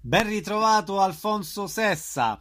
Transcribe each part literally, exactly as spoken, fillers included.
Ben ritrovato Alfonso Sessa.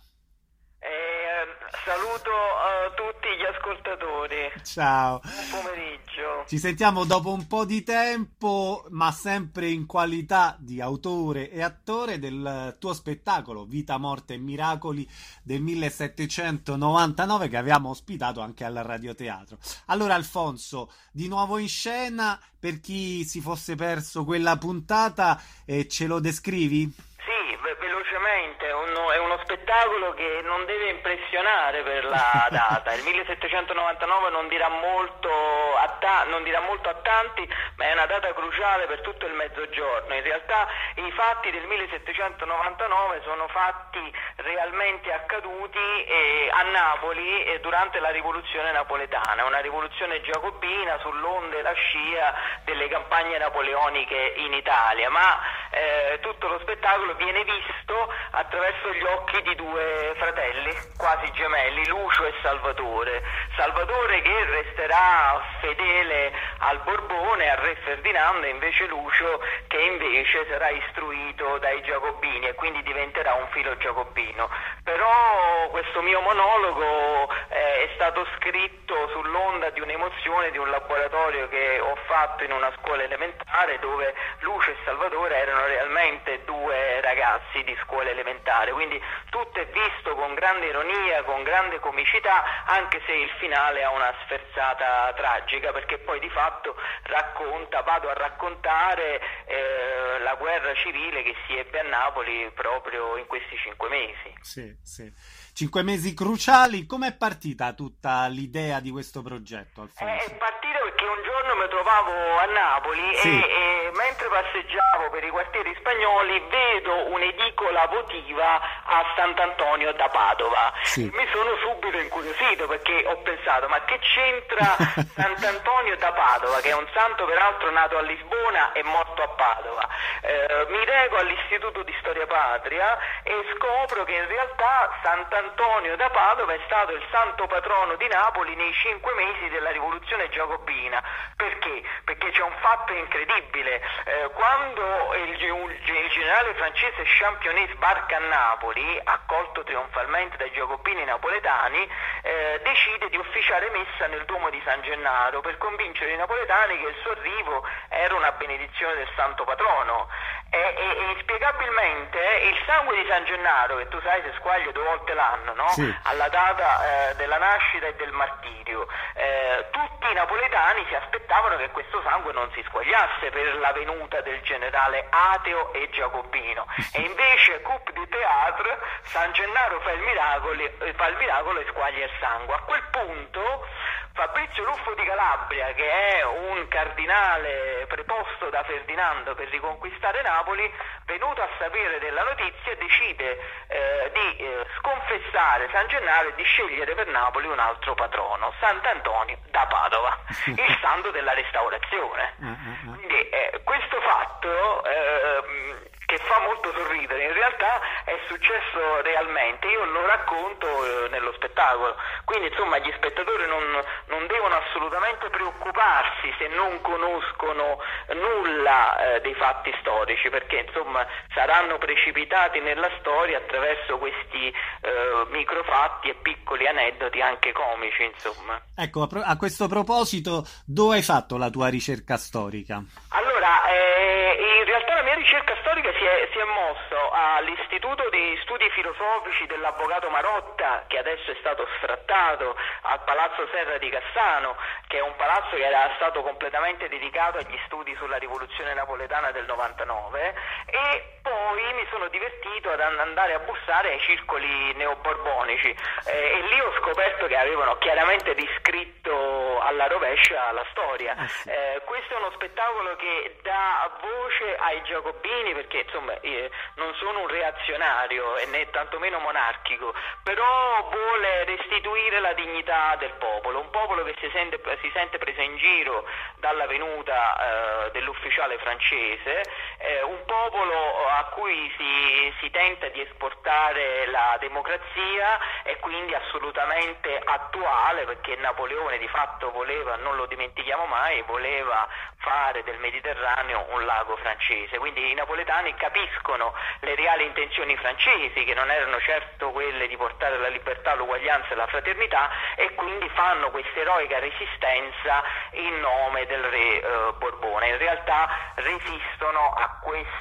Eh, saluto uh, tutti gli ascoltatori. Ciao. Buon pomeriggio. Ci sentiamo dopo un po' di tempo, ma sempre in qualità di autore e attore del tuo spettacolo Vita, Morte e Miracoli del millesettecentonovantanove, che abbiamo ospitato anche al Radioteatro. Allora Alfonso, di nuovo in scena, per chi si fosse perso quella puntata, eh, ce lo descrivi? Sì, ve- velocemente, è uno, è uno spettacolo che non deve impressionare per la data. Il millesettecentonovantanove non dirà molto a, ta- non dirà molto a tanti, ma è una data cruciale per tutto il Mezzogiorno. In realtà i fatti del millesettecentonovantanove sono fatti realmente accaduti eh, a Napoli eh, durante la rivoluzione napoletana, una rivoluzione giacobina sull'onda e la scia delle campagne napoleoniche in Italia, ma eh, tutto lo spettacolo viene visto attraverso gli occhi di due fratelli quasi gemelli, Lucio e Salvatore. Salvatore che resterà fedele al Borbone, al re Ferdinando, e invece Lucio che invece sarà istruito dai giacobini e quindi diventerà un filo giacobino. Però questo mio monologo eh, è stato scritto sull'onda di un'emozione di un laboratorio che ho fatto in una scuola elementare, dove Lucio e Salvatore erano realmente due ragazzi di scuola elementare, quindi tutto è visto con grande ironia, con grande comicità, anche se il finale ha una sferzata tragica, perché poi di fatto racconta, vado a raccontare eh, la guerra civile che si ebbe a Napoli proprio in questi cinque mesi. Sì, sì. Cinque mesi cruciali. Com'è partita tutta l'idea di questo progetto, Alfonso? È partita perché un giorno mi trovavo a Napoli Sì. e, e mentre passeggiavo per i quartieri spagnoli vedo un'edicola votiva a Sant'Antonio da Padova. Sì. Mi sono subito incuriosito perché ho pensato: ma che c'entra Sant'Antonio da Padova, che è un santo peraltro nato a Lisbona e morto a Padova? Eh, mi reco all'Istituto di Storia Patria e scopro che in realtà Sant'Antonio da Padova è stato il santo patrono di Napoli nei cinque mesi della rivoluzione giacobina. Perché? Perché c'è un fatto incredibile. Eh, quando il, il, il generale francese Championnet sbarca a Napoli, accolto trionfalmente dai giacobini napoletani, eh, decide di officiare messa nel Duomo di San Gennaro per convincere i napoletani che il suo arrivo era una benedizione del santo patrono. E, e, e inspiegabilmente il sangue di San Gennaro, che tu sai si squaglia due volte l'anno, no? Sì. Alla data eh, della nascita e del martirio, eh, tutti i napoletani si aspettavano che questo sangue non si squagliasse per la venuta del generale ateo e giacobino, e invece coup de théâtre, San Gennaro fa il miracolo, fa il miracolo e squaglia il sangue. A quel punto Fabrizio Ruffo di Calabria, che è un cardinale preposto da Ferdinando per riconquistare Napoli, venuto a sapere della notizia, decide eh, di eh, sconfessare San Gennaro e di scegliere per Napoli un altro patrono, Sant'Antonio da Padova, il santo della restaurazione. Quindi eh, questo fatto eh, che fa molto sorridere, in realtà è successo realmente, io lo racconto eh, nello spettacolo, quindi insomma gli spettatori non, non devono assolutamente preoccuparsi se non conoscono nulla eh, dei fatti storici, perché insomma saranno precipitati nella storia attraverso questi eh, microfatti e piccoli aneddoti anche comici, insomma. Ecco, a, pro- a questo proposito, dove hai fatto la tua ricerca storica? Allora, eh, in realtà la mia ricerca storica si è, si è mosso all'Istituto di Studi Filosofici dell'Avvocato Marotta, che adesso è stato sfrattato, al Palazzo Serra di Cassano, che è un palazzo che era stato completamente dedicato agli studi sulla rivoluzione napoletana del novantanove, e poi mi sono divertito ad andare a bussare ai circoli neoborbonici eh, e lì ho scoperto che avevano chiaramente riscritto alla rovescia la storia. Ah, sì. Eh, questo è uno spettacolo che dà voce ai giacobini, perché insomma eh, non sono un reazionario e né tantomeno monarchico, però vuole restituire la dignità del popolo, un popolo che si sente, si sente preso in giro dalla venuta eh, dell'ufficiale francese, eh, un popolo a cui si, si tenta di esportare la democrazia e quindi assolutamente attuale, perché Napoleone di fatto voleva, non lo dimentichiamo mai, voleva fare del Mediterraneo un lago francese, quindi i napoletani capiscono le reali intenzioni francesi, che non erano certo quelle di portare la libertà, l'uguaglianza e la fraternità, e quindi fanno questa eroica resistenza in nome del re eh, Borbone. In realtà resistono a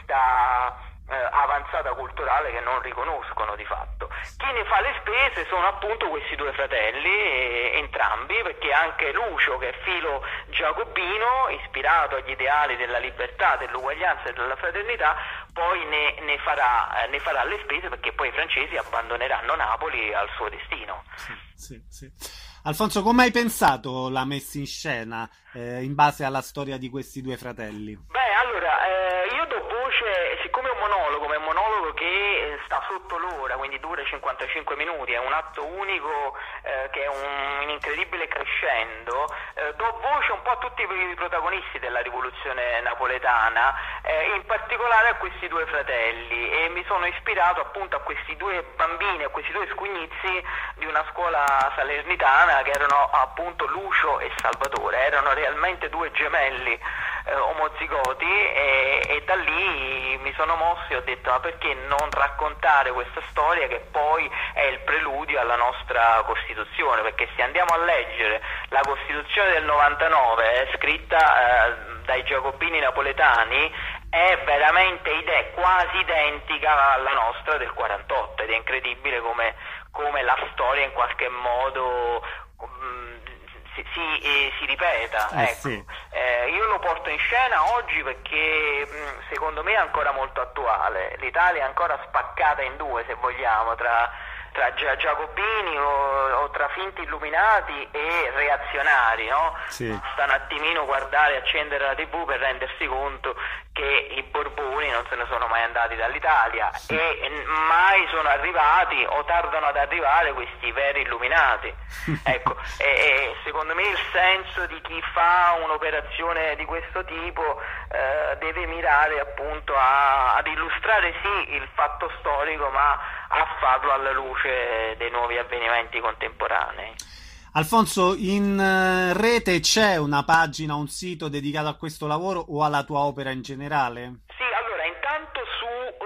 questa Eh, avanzata culturale che non riconoscono di fatto. Chi ne fa le spese sono appunto questi due fratelli, eh, entrambi, perché anche Lucio, che è filo giacobino, ispirato agli ideali della libertà, dell'uguaglianza e della fraternità, poi ne, ne, farà, eh, ne farà le spese, perché poi i francesi abbandoneranno Napoli al suo destino. Sì, sì, sì. Alfonso, come hai pensato la messa in scena eh, in base alla storia di questi due fratelli? Beh, allora, eh, io do voce, siccome è un monologo, ma è un monologo che sta sotto l'ora, quindi dura cinquantacinque minuti, è un atto unico eh, che è un, un incredibile crescendo, eh, do voce un po' a tutti i protagonisti della rivoluzione napoletana, eh, in particolare a questi due fratelli, e mi sono ispirato appunto a questi due bambini, a questi due scugnizi di una scuola salernitana, che erano appunto Lucio e Salvatore, erano realmente due gemelli eh, omozigoti, e, e da lì mi sono mosso e ho detto: ma perché non raccontare questa storia che poi è il preludio alla nostra Costituzione? Perché se andiamo a leggere la Costituzione del novantanove, eh, scritta eh, dai giacobini napoletani, è veramente ide- quasi identica alla nostra del quarantotto, ed è incredibile come, come la storia in qualche modo um, si, si, eh, si ripeta. Eh, ecco. sì. eh, io lo porto in scena oggi perché mh, secondo me è ancora molto attuale. L'Italia è ancora spaccata in due, se vogliamo, tra tra giacobini o, o tra finti illuminati e reazionari, no? Sì. Basta un attimino guardare, accendere la tivù per rendersi conto che i Borboni non se ne sono mai andati dall'Italia, sì, e mai sono arrivati o tardano ad arrivare questi veri illuminati. Ecco, e, e secondo me il senso di chi fa un'operazione di questo tipo eh, deve mirare appunto a, ad illustrare sì il fatto storico, ma a farlo alla luce dei nuovi avvenimenti contemporanei. Alfonso, in uh, rete c'è una pagina, un sito dedicato a questo lavoro o alla tua opera in generale? Sì, allora intanto su,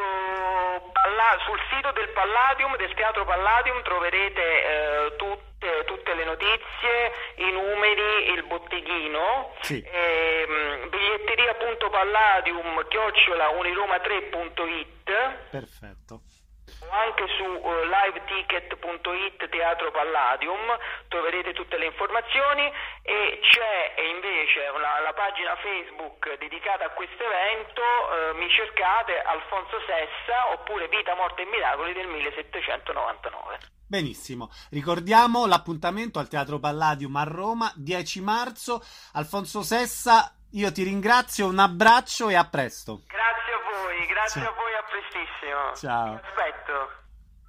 uh, Palla- sul sito del Palladium, del Teatro Palladium, troverete uh, tutte, tutte le notizie, i numeri, il botteghino, sì. e, um, biglietteria.palladium chiocciola uniroma tre punto it. Perfetto. Anche su uh, liveticket punto it Teatro Palladium troverete tutte le informazioni, e c'è invece una, la pagina Facebook dedicata a questo evento, uh, mi cercate Alfonso Sessa, oppure Vita, Morte e Miracoli del millesettecentonovantanove. Benissimo, ricordiamo l'appuntamento al Teatro Palladium a Roma, dieci marzo. Alfonso Sessa, io ti ringrazio, un abbraccio e a presto. Grazie a voi, grazie Ciao. a voi, a prestissimo. Ciao. Vi aspetto.